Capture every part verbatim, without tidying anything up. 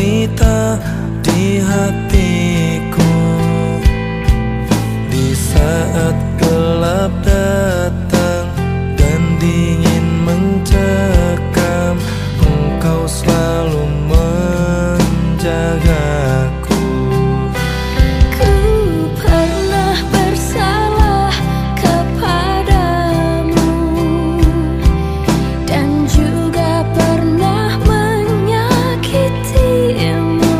cerita di hatiku. Di saat gelap datang dan dingin mencekam, Engkau selalu menjagaku. Ku pernah bersalah kepadamu dan juga pernah menyakitimu.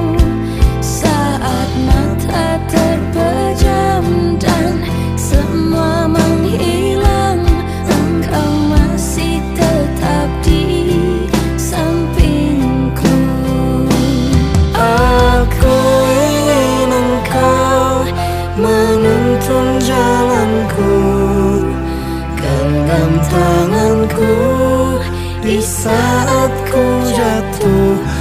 Saat mata terpejam dan semua menghilang, Engkau masih tetap di sampingku. Aku ingin Engkau menuntun jalanku, genggam tanganku di saat ku jatuh.